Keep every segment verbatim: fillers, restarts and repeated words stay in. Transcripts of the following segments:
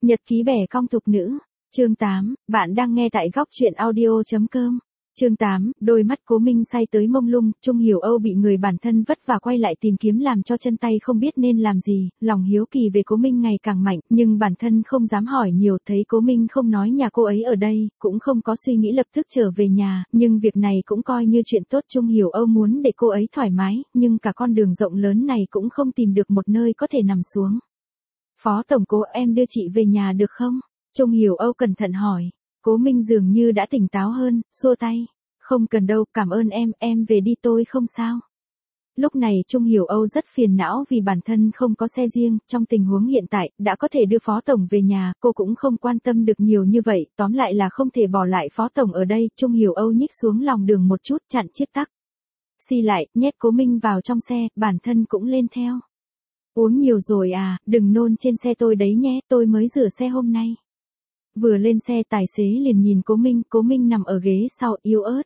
Nhật ký bẻ cong thục nữ. Chương tám, bạn đang nghe tại góc truyện audio.com. Chương tám, đôi mắt Cố Minh say tới mông lung, Trung Hiểu Âu bị người bản thân vất vả quay lại tìm kiếm làm cho chân tay không biết nên làm gì, lòng hiếu kỳ về Cố Minh ngày càng mạnh, nhưng bản thân không dám hỏi nhiều, thấy Cố Minh không nói nhà cô ấy ở đây, cũng không có suy nghĩ lập tức trở về nhà, nhưng việc này cũng coi như chuyện tốt. Trung Hiểu Âu muốn để cô ấy thoải mái, nhưng cả con đường rộng lớn này cũng không tìm được một nơi có thể nằm xuống. Phó tổng Cố, em đưa chị về nhà được không? Trung Hiểu Âu cẩn thận hỏi. Cố Minh dường như đã tỉnh táo hơn, xua tay. Không cần đâu, cảm ơn em, em về đi tôi không sao. Lúc này Trung Hiểu Âu rất phiền não vì bản thân không có xe riêng, trong tình huống hiện tại, đã có thể đưa Phó Tổng về nhà, cô cũng không quan tâm được nhiều như vậy, tóm lại là không thể bỏ lại Phó Tổng ở đây. Trung Hiểu Âu nhích xuống lòng đường một chút, chặn chiếc tắc xi lại, nhét Cố Minh vào trong xe, bản thân cũng lên theo. Uống nhiều rồi à, đừng nôn trên xe tôi đấy nhé, tôi mới rửa xe hôm nay. Vừa lên xe tài xế liền nhìn Cố Minh, Cố Minh nằm ở ghế sau, yếu ớt.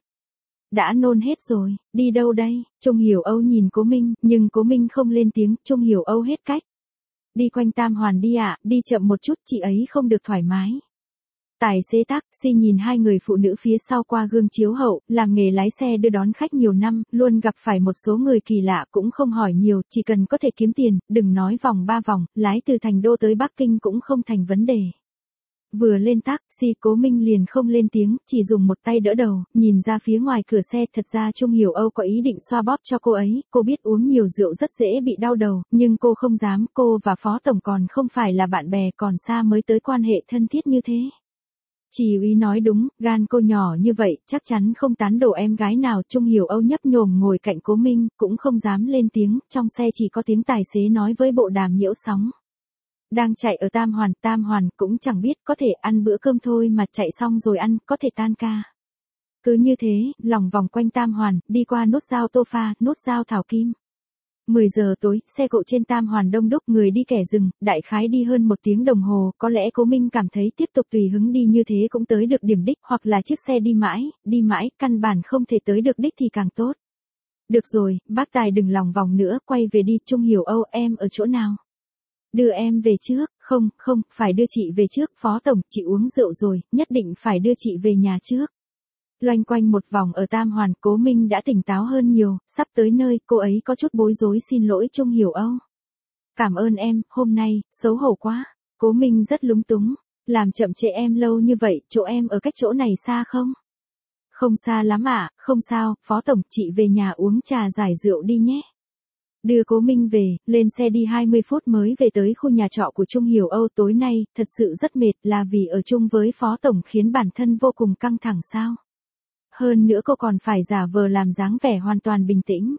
Đã nôn hết rồi, đi đâu đây? Trung Hiểu Âu nhìn Cố Minh, nhưng Cố Minh không lên tiếng. Trung Hiểu Âu hết cách. Đi quanh Tam Hoàn đi ạ, à, đi chậm một chút, chị ấy không được thoải mái. Tài xế taxi nhìn hai người phụ nữ phía sau qua gương chiếu hậu, làm nghề lái xe đưa đón khách nhiều năm, luôn gặp phải một số người kỳ lạ, cũng không hỏi nhiều, chỉ cần có thể kiếm tiền, đừng nói vòng ba vòng, lái từ Thành Đô tới Bắc Kinh cũng không thành vấn đề. Vừa lên taxi, Cố Minh liền không lên tiếng, chỉ dùng một tay đỡ đầu, nhìn ra phía ngoài cửa xe. Thật ra Trung Hiểu Âu có ý định xoa bóp cho cô ấy, cô biết uống nhiều rượu rất dễ bị đau đầu, nhưng cô không dám, cô và Phó Tổng còn không phải là bạn bè, còn xa mới tới quan hệ thân thiết như thế. Chị úy nói đúng, gan cô nhỏ như vậy, chắc chắn không tán đổ em gái nào. Trung Hiểu Âu nhấp nhổm ngồi cạnh Cố Minh, cũng không dám lên tiếng, trong xe chỉ có tiếng tài xế nói với bộ đàm nhiễu sóng. Đang chạy ở Tam Hoàn, Tam Hoàn, cũng chẳng biết, có thể ăn bữa cơm thôi mà chạy xong rồi ăn, có thể tan ca. Cứ như thế, lòng vòng quanh Tam Hoàn, đi qua nút giao Tô Pha, nút giao Thảo Kim. mười giờ tối, xe cộ trên Tam Hoàn đông đúc, người đi kẻ dừng, đại khái đi hơn một tiếng đồng hồ, có lẽ Cố Minh cảm thấy tiếp tục tùy hứng đi như thế cũng tới được điểm đích, hoặc là chiếc xe đi mãi, đi mãi, căn bản không thể tới được đích thì càng tốt. Được rồi, bác Tài đừng lòng vòng nữa, quay về đi. Trung Hiểu Âu, em ở chỗ nào? Đưa em về trước, không, không, phải đưa chị về trước. Phó Tổng, chị uống rượu rồi, nhất định phải đưa chị về nhà trước. Loanh quanh một vòng ở Tam Hoàn, Cố Minh đã tỉnh táo hơn nhiều, sắp tới nơi, cô ấy có chút bối rối xin lỗi Trung Hiểu Âu. Cảm ơn em, hôm nay, xấu hổ quá. Cố Minh rất lúng túng, làm chậm trễ em lâu như vậy, chỗ em ở cách chỗ này xa không? Không xa lắm ạ, à, không sao, Phó Tổng, chị về nhà uống trà giải rượu đi nhé. Đưa Cố Minh về, lên xe đi hai mươi phút mới về tới khu nhà trọ của Trung Hiểu Âu. Tối nay, thật sự rất mệt, là vì ở chung với Phó Tổng khiến bản thân vô cùng căng thẳng sao? Hơn nữa cô còn phải giả vờ làm dáng vẻ hoàn toàn bình tĩnh.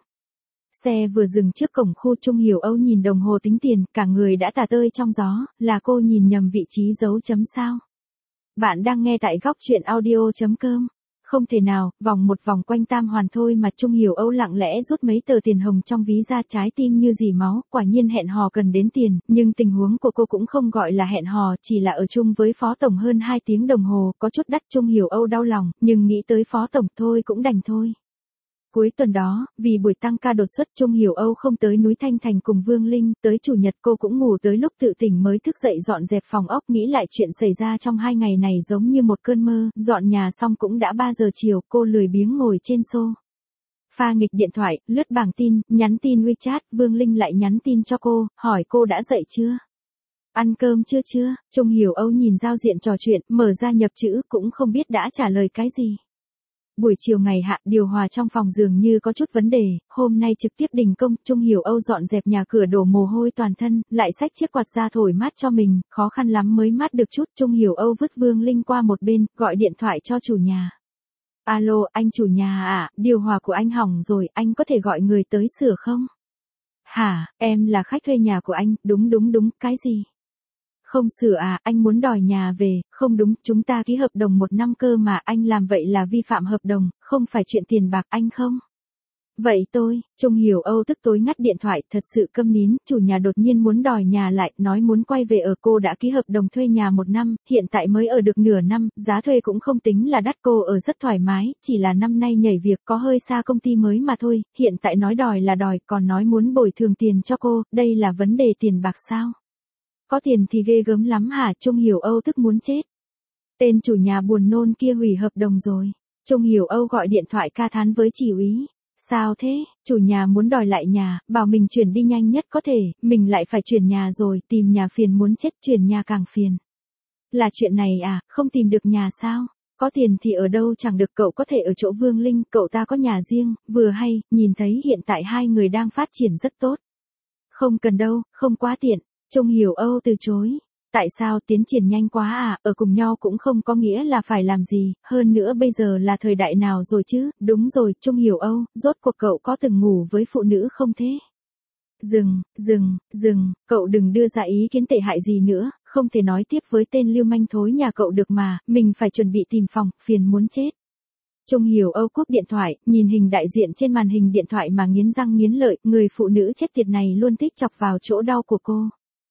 Xe vừa dừng trước cổng khu. Trung Hiểu Âu nhìn đồng hồ tính tiền, cả người đã tả tơi trong gió, là cô nhìn nhầm vị trí dấu chấm sao? Bạn đang nghe tại góc truyện audio.com. Không thể nào, vòng một vòng quanh Tam Hoàn thôi mà. Trung Hiểu Âu lặng lẽ rút mấy tờ tiền hồng trong ví ra, trái tim như dì máu, quả nhiên hẹn hò cần đến tiền, nhưng tình huống của cô cũng không gọi là hẹn hò, chỉ là ở chung với Phó Tổng hơn hai tiếng đồng hồ, có chút đắt. Trung Hiểu Âu đau lòng, nhưng nghĩ tới Phó Tổng thôi cũng đành thôi. Cuối tuần đó, vì buổi tăng ca đột xuất, Trung Hiểu Âu không tới núi Thanh Thành cùng Vương Linh, tới chủ nhật cô cũng ngủ tới lúc tự tỉnh mới thức dậy dọn dẹp phòng ốc, nghĩ lại chuyện xảy ra trong hai ngày này giống như một cơn mơ. Dọn nhà xong cũng đã ba giờ chiều, cô lười biếng ngồi trên xô pha nghịch điện thoại, lướt bảng tin, nhắn tin WeChat. Vương Linh lại nhắn tin cho cô, hỏi cô đã dậy chưa? Ăn cơm chưa chưa? Trung Hiểu Âu nhìn giao diện trò chuyện, mở ra nhập chữ, cũng không biết đã trả lời cái gì. Buổi chiều ngày hạ, điều hòa trong phòng dường như có chút vấn đề, hôm nay trực tiếp đình công. Trung Hiểu Âu dọn dẹp nhà cửa đổ mồ hôi toàn thân, lại xách chiếc quạt ra thổi mát cho mình, khó khăn lắm mới mát được chút. Trung Hiểu Âu vứt Vương Linh qua một bên, gọi điện thoại cho chủ nhà. Alo, anh chủ nhà à, điều hòa của anh hỏng rồi, anh có thể gọi người tới sửa không? Hả, em là khách thuê nhà của anh, đúng đúng đúng, cái gì? Không sửa à, anh muốn đòi nhà về, không đúng, chúng ta ký hợp đồng một năm cơ mà, anh làm vậy là vi phạm hợp đồng, không phải chuyện tiền bạc anh không? Vậy tôi, Trung Hiểu Âu tức tối ngắt điện thoại, thật sự câm nín. Chủ nhà đột nhiên muốn đòi nhà lại, nói muốn quay về ở. Cô đã ký hợp đồng thuê nhà một năm, hiện tại mới ở được nửa năm, giá thuê cũng không tính là đắt, cô ở rất thoải mái, chỉ là năm nay nhảy việc có hơi xa công ty mới mà thôi, hiện tại nói đòi là đòi, còn nói muốn bồi thường tiền cho cô, đây là vấn đề tiền bạc sao? Có tiền thì ghê gớm lắm hả? Trung Hiểu Âu tức muốn chết. Tên chủ nhà buồn nôn kia hủy hợp đồng rồi. Trung Hiểu Âu gọi điện thoại ca thán với chị úy. Sao thế? Chủ nhà muốn đòi lại nhà, bảo mình chuyển đi nhanh nhất có thể, mình lại phải chuyển nhà rồi, tìm nhà phiền muốn chết, chuyển nhà càng phiền. Là chuyện này à, không tìm được nhà sao? Có tiền thì ở đâu chẳng được, cậu có thể ở chỗ Vương Linh, cậu ta có nhà riêng, vừa hay, nhìn thấy hiện tại hai người đang phát triển rất tốt. Không cần đâu, không quá tiện. Trung Hiểu Âu từ chối. Tại sao? Tiến triển nhanh quá à, ở cùng nhau cũng không có nghĩa là phải làm gì, hơn nữa bây giờ là thời đại nào rồi chứ, đúng rồi, Trung Hiểu Âu, rốt cuộc cậu có từng ngủ với phụ nữ không thế? Dừng, dừng, dừng, cậu đừng đưa ra ý kiến tệ hại gì nữa, không thể nói tiếp với tên lưu manh thối nhà cậu được mà, mình phải chuẩn bị tìm phòng, phiền muốn chết. Trung Hiểu Âu cúp điện thoại, nhìn hình đại diện trên màn hình điện thoại mà nghiến răng nghiến lợi, người phụ nữ chết tiệt này luôn thích chọc vào chỗ đau của cô.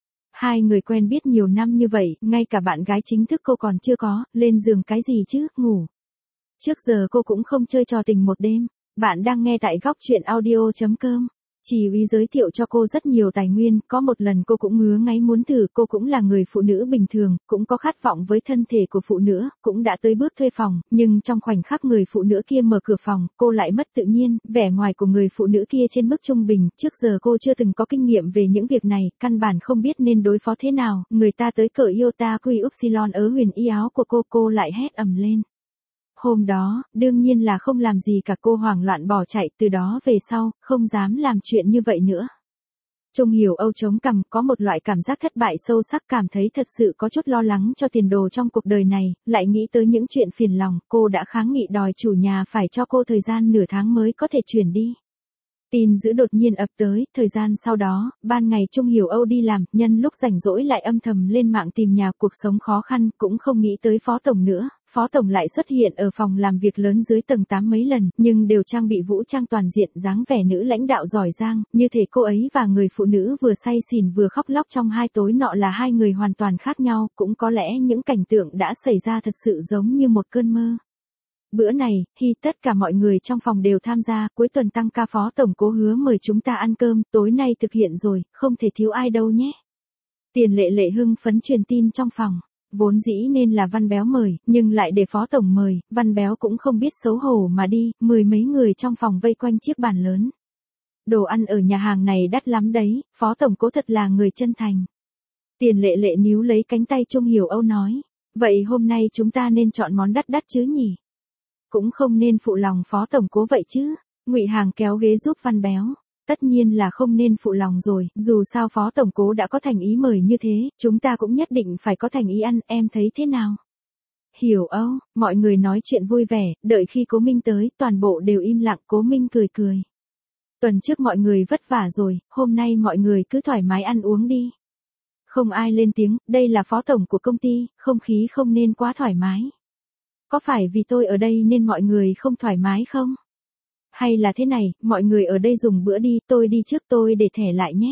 Hai người quen biết nhiều năm như vậy, ngay cả bạn gái chính thức cô còn chưa có, lên giường cái gì chứ, ngủ. Trước giờ cô cũng không chơi trò tình một đêm. Bạn đang nghe tại góc truyện audio chấm com. Chị úy giới thiệu cho cô rất nhiều tài nguyên, có một lần cô cũng ngứa ngáy muốn thử, cô cũng là người phụ nữ bình thường, cũng có khát vọng với thân thể của phụ nữ, cũng đã tới bước thuê phòng, nhưng trong khoảnh khắc người phụ nữ kia mở cửa phòng, cô lại mất tự nhiên, vẻ ngoài của người phụ nữ kia trên mức trung bình, trước giờ cô chưa từng có kinh nghiệm về những việc này, căn bản không biết nên đối phó thế nào, người ta tới cởi Iota Quy Upsilon ở huyền y áo của cô, cô lại hét ầm lên. Hôm đó, đương nhiên là không làm gì cả, cô hoảng loạn bỏ chạy, từ đó về sau, không dám làm chuyện như vậy nữa. Trung Hiểu Âu chống cằm, có một loại cảm giác thất bại sâu sắc, cảm thấy thật sự có chút lo lắng cho tiền đồ trong cuộc đời này, lại nghĩ tới những chuyện phiền lòng, cô đã kháng nghị đòi chủ nhà phải cho cô thời gian nửa tháng mới có thể chuyển đi. Tin dữ đột nhiên ập tới, thời gian sau đó, ban ngày Trung Hiểu Âu đi làm, nhân lúc rảnh rỗi lại âm thầm lên mạng tìm nhà, cuộc sống khó khăn, cũng không nghĩ tới Phó Tổng nữa, Phó Tổng lại xuất hiện ở phòng làm việc lớn dưới tầng tám mấy lần, nhưng đều trang bị vũ trang toàn diện, dáng vẻ nữ lãnh đạo giỏi giang, như thể cô ấy và người phụ nữ vừa say xỉn vừa khóc lóc trong hai tối nọ là hai người hoàn toàn khác nhau, cũng có lẽ những cảnh tượng đã xảy ra thật sự giống như một cơn mơ. Bữa này, khi tất cả mọi người trong phòng đều tham gia, cuối tuần tăng ca Phó Tổng cố hứa mời chúng ta ăn cơm, tối nay thực hiện rồi, không thể thiếu ai đâu nhé. Tiền Lệ Lệ hưng phấn truyền tin trong phòng, vốn dĩ nên là Văn Béo mời, nhưng lại để Phó Tổng mời, Văn Béo cũng không biết xấu hổ mà đi, mười mấy người trong phòng vây quanh chiếc bàn lớn. Đồ ăn ở nhà hàng này đắt lắm đấy, Phó Tổng cố thật là người chân thành. Tiền Lệ Lệ níu lấy cánh tay Trung Hiểu Âu nói, vậy hôm nay chúng ta nên chọn món đắt đắt chứ nhỉ? Cũng không nên phụ lòng Phó Tổng cố vậy chứ. Ngụy Hàng kéo ghế giúp Văn Béo. Tất nhiên là không nên phụ lòng rồi, dù sao Phó Tổng cố đã có thành ý mời như thế, chúng ta cũng nhất định phải có thành ý ăn, em thấy thế nào? Hiểu Âu, mọi người nói chuyện vui vẻ, đợi khi Cố Minh tới, toàn bộ đều im lặng, Cố Minh cười cười. Tuần trước mọi người vất vả rồi, hôm nay mọi người cứ thoải mái ăn uống đi. Không ai lên tiếng, đây là Phó Tổng của công ty, không khí không nên quá thoải mái. Có phải vì tôi ở đây nên mọi người không thoải mái không? Hay là thế này, mọi người ở đây dùng bữa đi, tôi đi trước tôi để thẻ lại nhé.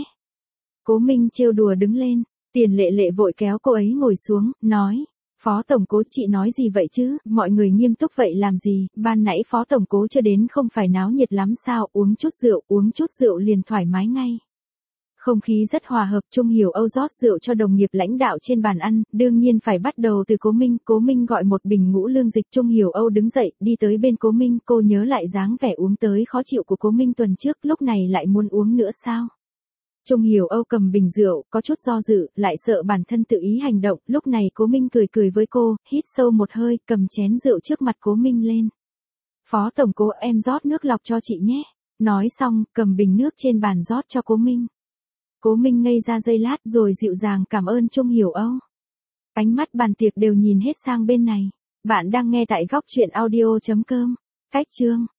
Cố Minh trêu đùa đứng lên, Tiền Lệ Lệ vội kéo cô ấy ngồi xuống, nói, Phó Tổng cố chị nói gì vậy chứ, mọi người nghiêm túc vậy làm gì, ban nãy Phó Tổng cố chưa đến không phải náo nhiệt lắm sao, uống chút rượu, uống chút rượu liền thoải mái ngay. Không khí rất hòa hợp, Trung Hiểu Âu rót rượu cho đồng nghiệp lãnh đạo trên bàn ăn, đương nhiên phải bắt đầu từ Cố Minh, Cố Minh gọi một bình ngũ lương dịch, Trung Hiểu Âu đứng dậy, đi tới bên Cố Minh, cô nhớ lại dáng vẻ uống tới khó chịu của Cố Minh tuần trước, lúc này lại muốn uống nữa sao? Trung Hiểu Âu cầm bình rượu, có chút do dự, lại sợ bản thân tự ý hành động, lúc này Cố Minh cười cười với cô, hít sâu một hơi, cầm chén rượu trước mặt Cố Minh lên. Phó Tổng cố em rót nước lọc cho chị nhé. Nói xong, cầm bình nước trên bàn rót cho Cố Minh. Cố Minh ngây ra giây lát rồi dịu dàng cảm ơn Trung Hiểu Âu. Ánh mắt bàn tiệc đều nhìn hết sang bên này. Bạn đang nghe tại góc truyện audio chấm com. Cách chương